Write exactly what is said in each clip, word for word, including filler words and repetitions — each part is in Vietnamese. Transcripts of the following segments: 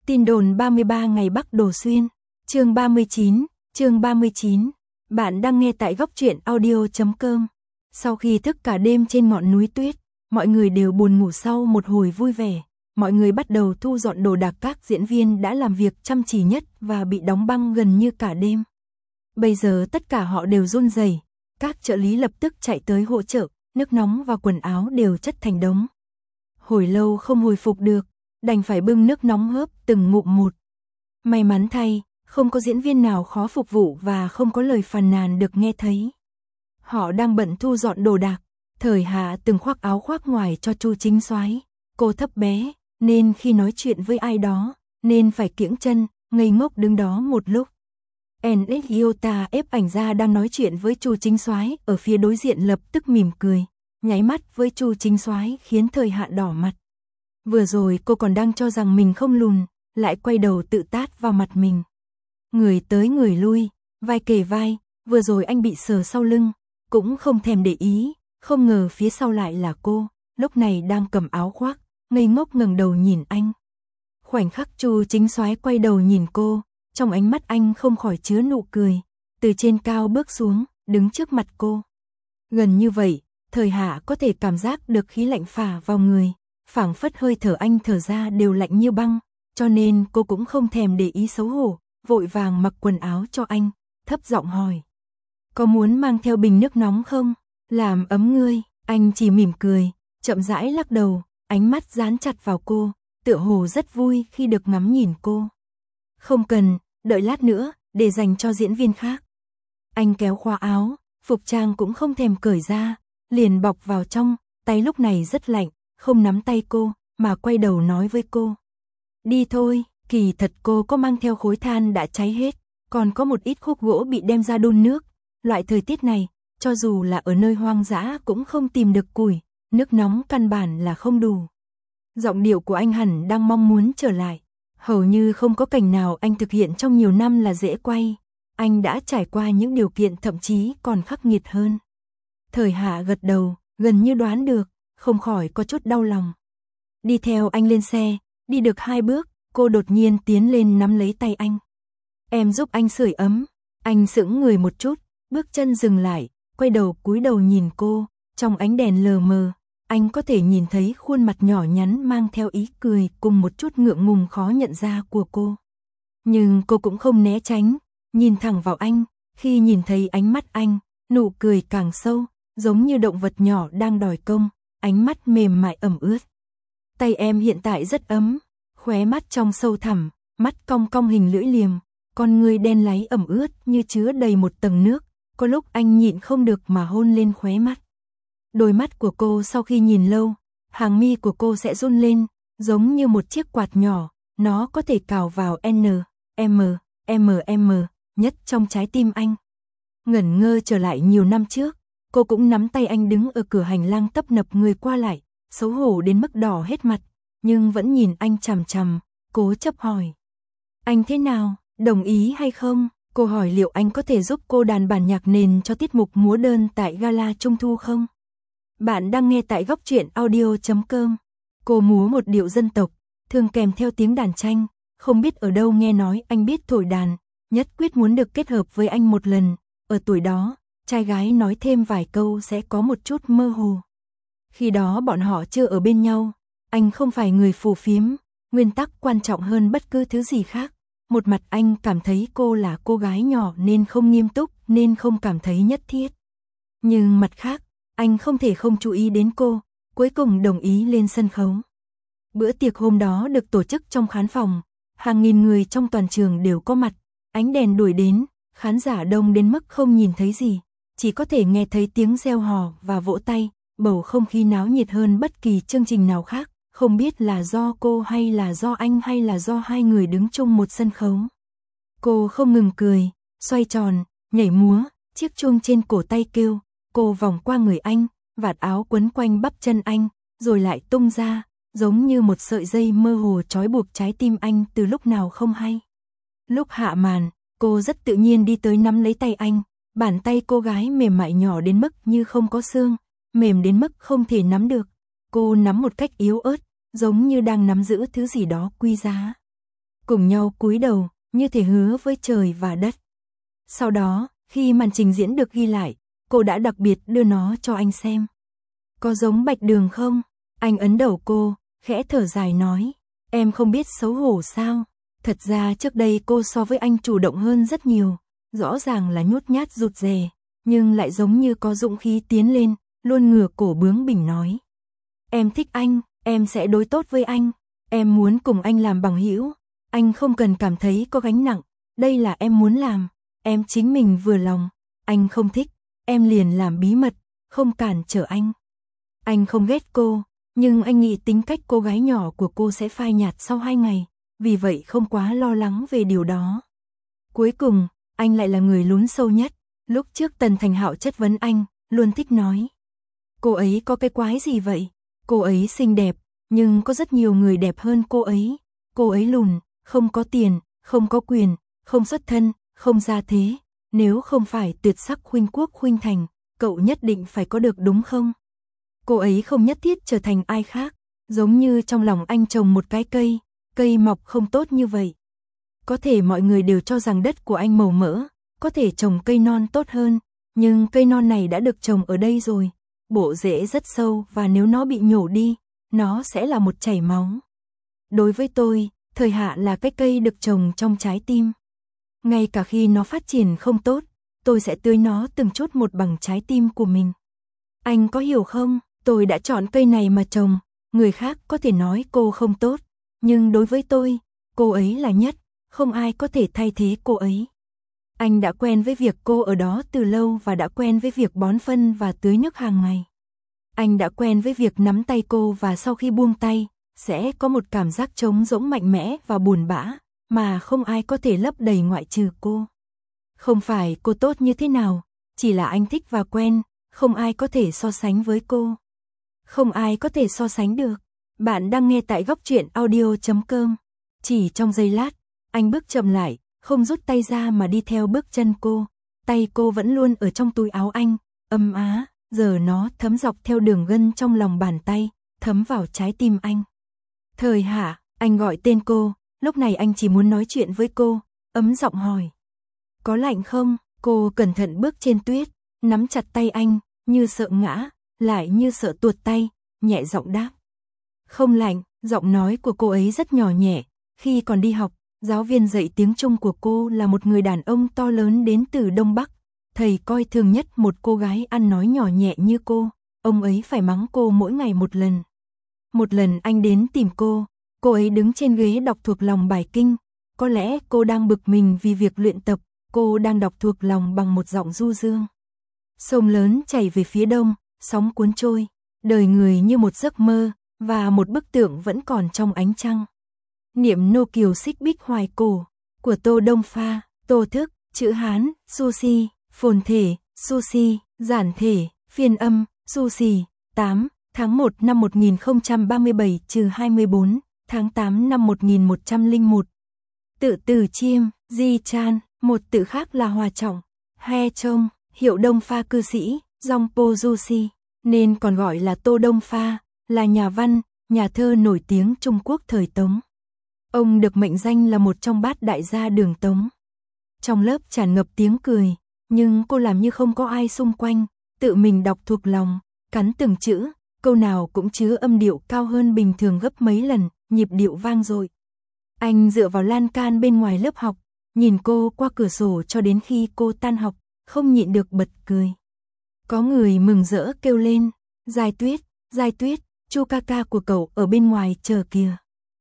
Tin đồn ba mươi ba ngày Bắc Đồ Xuyên, chương ba mươi chín, chương ba mươi chín. Bạn đang nghe tại góc truyện audio chấm com. Sau khi thức cả đêm trên ngọn núi tuyết, mọi người đều buồn ngủ sau một hồi vui vẻ. Mọi người bắt đầu thu dọn đồ đạc, các diễn viên đã làm việc chăm chỉ nhất và bị đóng băng gần như cả đêm. Bây giờ tất cả họ đều run rẩy. Các trợ lý lập tức chạy tới hỗ trợ, nước nóng và quần áo đều chất thành đống. Hồi lâu không hồi phục được, đành phải bưng nước nóng hớp từng ngụm một. May mắn thay, không có diễn viên nào khó phục vụ và không có lời phàn nàn được nghe thấy. Họ đang bận thu dọn đồ đạc, Thời Hạ từng khoác áo khoác ngoài cho Chu Chính Soái. Cô thấp bé, nên khi nói chuyện với ai đó, nên phải kiễng chân, ngây ngốc đứng đó một lúc. en ét Iota ép ảnh ra đang nói chuyện với Chu Chính Soái ở phía đối diện lập tức mỉm cười, nháy mắt với Chu Chính Soái khiến Thời Hạ đỏ mặt. Vừa rồi cô còn đang cho rằng mình không lùn, lại quay đầu tự tát vào mặt mình. Người tới người lui, vai kề vai, vừa rồi anh bị sờ sau lưng, cũng không thèm để ý, không ngờ phía sau lại là cô, lúc này đang cầm áo khoác, ngây ngốc ngẩng đầu nhìn anh. Khoảnh khắc Chu Chính Soái quay đầu nhìn cô, trong ánh mắt anh không khỏi chứa nụ cười, từ trên cao bước xuống, đứng trước mặt cô. Gần như vậy, Thời Hạ có thể cảm giác được khí lạnh phả vào người, phảng phất hơi thở anh thở ra đều lạnh như băng, cho nên cô cũng không thèm để ý xấu hổ, vội vàng mặc quần áo cho anh, thấp giọng hỏi. Có muốn mang theo bình nước nóng không? Làm ấm ngươi. Anh chỉ mỉm cười, chậm rãi lắc đầu, ánh mắt dán chặt vào cô, tựa hồ rất vui khi được ngắm nhìn cô. Không cần, đợi lát nữa, để dành cho diễn viên khác. Anh kéo khóa áo, phục trang cũng không thèm cởi ra, liền bọc vào trong, tay lúc này rất lạnh, không nắm tay cô, mà quay đầu nói với cô. Đi thôi, kỳ thật cô có mang theo khối than đã cháy hết, còn có một ít khúc gỗ bị đem ra đun nước. Loại thời tiết này, cho dù là ở nơi hoang dã cũng không tìm được củi, nước nóng căn bản là không đủ. Giọng điệu của anh hẳn đang mong muốn trở lại. Hầu như không có cảnh nào anh thực hiện trong nhiều năm là dễ quay. Anh đã trải qua những điều kiện thậm chí còn khắc nghiệt hơn. Thời Hạ gật đầu, gần như đoán được, không khỏi có chút đau lòng. Đi theo anh lên xe, đi được hai bước, cô đột nhiên tiến lên nắm lấy tay anh. Em giúp anh sưởi ấm. Anh sững người một chút, bước chân dừng lại, quay đầu cúi đầu nhìn cô, trong ánh đèn lờ mờ, anh có thể nhìn thấy khuôn mặt nhỏ nhắn mang theo ý cười cùng một chút ngượng ngùng khó nhận ra của cô. Nhưng cô cũng không né tránh, nhìn thẳng vào anh, khi nhìn thấy ánh mắt anh, nụ cười càng sâu, giống như động vật nhỏ đang đòi công, ánh mắt mềm mại ẩm ướt. Tay em hiện tại rất ấm, khóe mắt trong sâu thẳm, mắt cong cong hình lưỡi liềm, con người đen láy ẩm ướt như chứa đầy một tầng nước, có lúc anh nhịn không được mà hôn lên khóe mắt. Đôi mắt của cô sau khi nhìn lâu, hàng mi của cô sẽ run lên, giống như một chiếc quạt nhỏ, nó có thể cào vào N, M, M, M, nhất trong trái tim anh. Ngẩn ngơ trở lại nhiều năm trước, cô cũng nắm tay anh đứng ở cửa hành lang tấp nập người qua lại, xấu hổ đến mức đỏ hết mặt, nhưng vẫn nhìn anh chằm chằm, cố chấp hỏi. Anh thế nào, đồng ý hay không? Cô hỏi liệu anh có thể giúp cô đàn bản nhạc nền cho tiết mục múa đơn tại gala Trung thu không? Bạn đang nghe tại góc truyện audio chấm com. Cô múa một điệu dân tộc, thường kèm theo tiếng đàn tranh, không biết ở đâu nghe nói anh biết thổi đàn, nhất quyết muốn được kết hợp với anh một lần. Ở tuổi đó, trai gái nói thêm vài câu sẽ có một chút mơ hồ. Khi đó bọn họ chưa ở bên nhau, anh không phải người phù phiếm, nguyên tắc quan trọng hơn bất cứ thứ gì khác. Một mặt anh cảm thấy cô là cô gái nhỏ nên không nghiêm túc, nên không cảm thấy nhất thiết. Nhưng mặt khác, anh không thể không chú ý đến cô, cuối cùng đồng ý lên sân khấu. Bữa tiệc hôm đó được tổ chức trong khán phòng, hàng nghìn người trong toàn trường đều có mặt, ánh đèn đuổi đến, khán giả đông đến mức không nhìn thấy gì, chỉ có thể nghe thấy tiếng reo hò và vỗ tay, bầu không khí náo nhiệt hơn bất kỳ chương trình nào khác. Không biết là do cô hay là do anh hay là do hai người đứng chung một sân khấu. Cô không ngừng cười, xoay tròn, nhảy múa, chiếc chuông trên cổ tay kêu, cô vòng qua người anh, vạt áo quấn quanh bắp chân anh, rồi lại tung ra, giống như một sợi dây mơ hồ trói buộc trái tim anh từ lúc nào không hay. Lúc hạ màn, cô rất tự nhiên đi tới nắm lấy tay anh, bàn tay cô gái mềm mại nhỏ đến mức như không có xương, mềm đến mức không thể nắm được. Cô nắm một cách yếu ớt, giống như đang nắm giữ thứ gì đó quý giá. cùng nhau cúi đầu, như thể hứa với trời và đất. Sau đó, khi màn trình diễn được ghi lại, cô đã đặc biệt đưa nó cho anh xem. Có giống Bạch Đường không? Anh ấn đầu cô, khẽ thở dài nói, em không biết xấu hổ sao? Thật ra trước đây cô so với anh chủ động hơn rất nhiều, rõ ràng là nhút nhát rụt rè, nhưng lại giống như có dũng khí tiến lên, luôn ngửa cổ bướng bỉnh nói. Em thích anh, em sẽ đối tốt với anh, em muốn cùng anh làm bằng hữu, anh không cần cảm thấy có gánh nặng, đây là em muốn làm, em chính mình vừa lòng, anh không thích, em liền làm bí mật, không cản trở anh. Anh không ghét cô, nhưng anh nghĩ tính cách cô gái nhỏ của cô sẽ phai nhạt sau hai ngày, vì vậy không quá lo lắng về điều đó. Cuối cùng, anh lại là người lún sâu nhất, lúc trước Tần Thành Hạo chất vấn anh, luôn thích nói. Cô ấy có cái quái gì vậy? Cô ấy xinh đẹp, nhưng có rất nhiều người đẹp hơn cô ấy. Cô ấy lùn, không có tiền, không có quyền, không xuất thân, không gia thế. Nếu không phải tuyệt sắc khuynh quốc khuynh thành, cậu nhất định phải có được đúng không? Cô ấy không nhất thiết trở thành ai khác, giống như trong lòng anh trồng một cái cây, cây mọc không tốt như vậy. Có thể mọi người đều cho rằng đất của anh màu mỡ, có thể trồng cây non tốt hơn, nhưng cây non này đã được trồng ở đây rồi, bộ rễ rất sâu và nếu nó bị nhổ đi, nó sẽ là một chảy máu. Đối với tôi, Thời Hạ là cái cây được trồng trong trái tim. Ngay cả khi nó phát triển không tốt, tôi sẽ tưới nó từng chút một bằng trái tim của mình. Anh có hiểu không? Tôi đã chọn cây này mà trồng, người khác có thể nói cô không tốt, nhưng đối với tôi, cô ấy là nhất, không ai có thể thay thế cô ấy. Anh đã quen với việc cô ở đó từ lâu và đã quen với việc bón phân và tưới nước hàng ngày. Anh đã quen với việc nắm tay cô và sau khi buông tay, sẽ có một cảm giác trống rỗng mạnh mẽ và buồn bã, mà không ai có thể lấp đầy ngoại trừ cô. Không phải cô tốt như thế nào, chỉ là anh thích và quen, không ai có thể so sánh với cô. Không ai có thể so sánh được. Bạn đang nghe tại góc truyện audio chấm com. Chỉ trong giây lát, anh bước chậm lại, không rút tay ra mà đi theo bước chân cô. Tay cô vẫn luôn ở trong túi áo anh, ấm á, giờ nó thấm dọc theo đường gân trong lòng bàn tay, thấm vào trái tim anh. Thời Hạ, anh gọi tên cô, lúc này anh chỉ muốn nói chuyện với cô, ấm giọng hỏi. Có lạnh không? Cô cẩn thận bước trên tuyết, nắm chặt tay anh, như sợ ngã, lại như sợ tuột tay, nhẹ giọng đáp. Không lạnh, giọng nói của cô ấy rất nhỏ nhẹ, khi còn đi học, giáo viên dạy tiếng Trung của cô là một người đàn ông to lớn đến từ Đông Bắc. Thầy coi thường nhất một cô gái ăn nói nhỏ nhẹ như cô, ông ấy phải mắng cô mỗi ngày một lần. Một lần anh đến tìm cô, cô ấy đứng trên ghế đọc thuộc lòng bài kinh, có lẽ cô đang bực mình vì việc luyện tập, cô đang đọc thuộc lòng bằng một giọng du dương. Sông lớn chảy về phía đông, sóng cuốn trôi, đời người như một giấc mơ, và một bức tượng vẫn còn trong ánh trăng. Niệm nô kiều xích bích hoài cổ, của Tô Đông Pha, Tô Thức, chữ Hán, sushi, phồn thể, sushi, giản thể, phiên âm, sushi, tám, tháng một năm một nghìn không trăm ba mươi bảy trừ hai mươi bốn, tháng tám năm một nghìn một trăm lẻ một. Tự từ chiêm, di chan, một tự khác là hòa trọng, he trông, hiệu Đông Pha cư sĩ, dòng po Jusi, nên còn gọi là Tô Đông Pha, là nhà văn, nhà thơ nổi tiếng Trung Quốc thời Tống. Ông được mệnh danh là một trong bát đại gia đường Tống. Trong lớp tràn ngập tiếng cười, nhưng cô làm như không có ai xung quanh, tự mình đọc thuộc lòng, cắn từng chữ, câu nào cũng chứa âm điệu cao hơn bình thường gấp mấy lần, nhịp điệu vang dội. Anh dựa vào lan can bên ngoài lớp học, nhìn cô qua cửa sổ cho đến khi cô tan học, không nhịn được bật cười. Có người mừng rỡ kêu lên, Giai Tuyết, Giai Tuyết, Chu ca ca của cậu ở bên ngoài chờ kìa.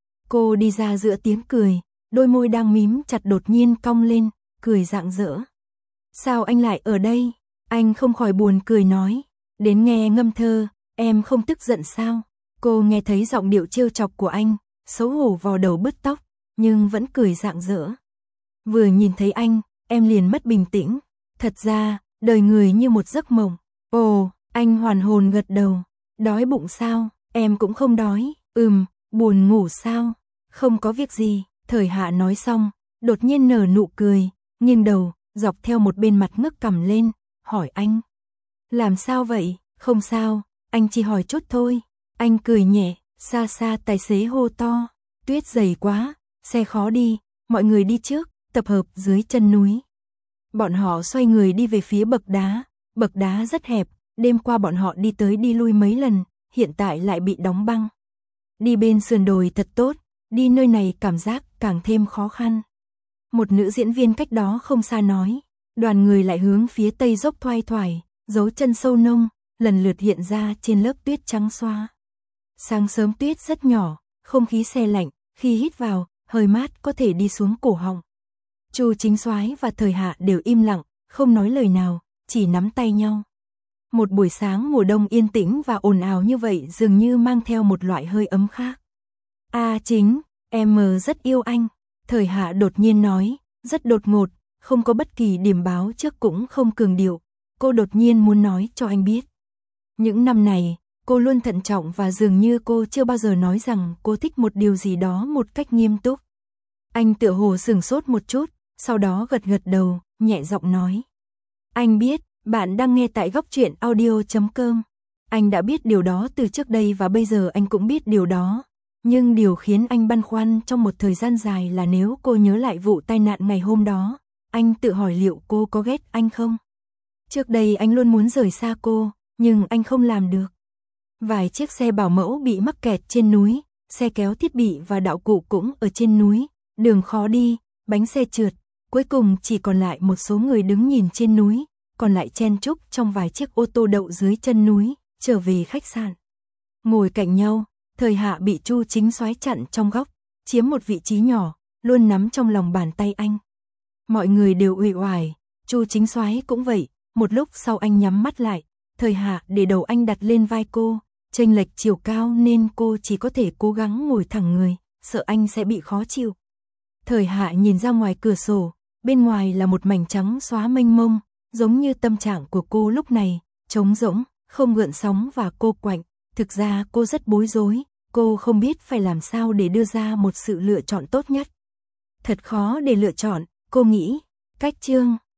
Cô đi ra giữa tiếng cười, đôi môi đang mím chặt đột nhiên cong lên, cười rạng rỡ. Sao anh lại ở đây? Anh không khỏi buồn cười nói, đến nghe ngâm thơ, em không tức giận sao? Cô nghe thấy giọng điệu trêu chọc của anh, xấu hổ vò đầu bứt tóc, nhưng vẫn cười rạng rỡ. Vừa nhìn thấy anh, em liền mất bình tĩnh. Thật ra, đời người như một giấc mộng. Ồ, anh hoàn hồn gật đầu. Đói bụng sao? Em cũng không đói. Ừm, buồn ngủ sao? Không có việc gì. Thời Hạ nói xong, đột nhiên nở nụ cười, nghiêng đầu, dọc theo một bên mặt ngước cằm lên, hỏi anh. Làm sao vậy? Không sao, anh chỉ hỏi chút thôi. Anh cười nhẹ, xa xa tài xế hô to. Tuyết dày quá, xe khó đi, mọi người đi trước, tập hợp dưới chân núi. Bọn họ xoay người đi về phía bậc đá, bậc đá rất hẹp, đêm qua bọn họ đi tới đi lui mấy lần, hiện tại lại bị đóng băng. Đi bên sườn đồi thật tốt, đi nơi này cảm giác càng thêm khó khăn. Một nữ diễn viên cách đó không xa nói, đoàn người lại hướng phía tây dốc thoai thoải, dấu chân sâu nông, lần lượt hiện ra trên lớp tuyết trắng xoa. Sáng sớm tuyết rất nhỏ, không khí se lạnh, khi hít vào, hơi mát có thể đi xuống cổ họng. Chu Chính Soái và Thời Hạ đều im lặng, không nói lời nào, chỉ nắm tay nhau. Một buổi sáng mùa đông yên tĩnh và ồn ào như vậy dường như mang theo một loại hơi ấm khác. A Chính, em rất yêu anh, Thời Hạ đột nhiên nói, rất đột ngột, không có bất kỳ điểm báo trước cũng không cường điệu. Cô đột nhiên muốn nói cho anh biết. Những năm này, cô luôn thận trọng và dường như cô chưa bao giờ nói rằng cô thích một điều gì đó một cách nghiêm túc. Anh tựa hồ sửng sốt một chút, sau đó gật gật đầu, nhẹ giọng nói. Anh biết, bạn đang nghe tại góc truyện audio chấm com. Anh đã biết điều đó từ trước đây và bây giờ anh cũng biết điều đó. Nhưng điều khiến anh băn khoăn trong một thời gian dài là nếu cô nhớ lại vụ tai nạn ngày hôm đó, anh tự hỏi liệu cô có ghét anh không? Trước đây anh luôn muốn rời xa cô, nhưng anh không làm được. Vài chiếc xe bảo mẫu bị mắc kẹt trên núi, xe kéo thiết bị và đạo cụ cũng ở trên núi, đường khó đi, bánh xe trượt, cuối cùng chỉ còn lại một số người đứng nhìn trên núi, còn lại chen chúc trong vài chiếc ô tô đậu dưới chân núi, trở về khách sạn. Ngồi cạnh nhau, Thời Hạ bị Chu Chính Soái chặn trong góc, chiếm một vị trí nhỏ, luôn nắm trong lòng bàn tay anh. Mọi người đều uể oải, Chu Chính Soái cũng vậy, một lúc sau anh nhắm mắt lại, Thời Hạ để đầu anh đặt lên vai cô, chênh lệch chiều cao nên cô chỉ có thể cố gắng ngồi thẳng người, sợ anh sẽ bị khó chịu. Thời Hạ nhìn ra ngoài cửa sổ, bên ngoài là một mảnh trắng xóa mênh mông, giống như tâm trạng của cô lúc này, trống rỗng, không gợn sóng và cô quạnh. Thực ra cô rất bối rối, cô không biết phải làm sao để đưa ra một sự lựa chọn tốt nhất. Thật khó để lựa chọn, cô nghĩ. Cách chương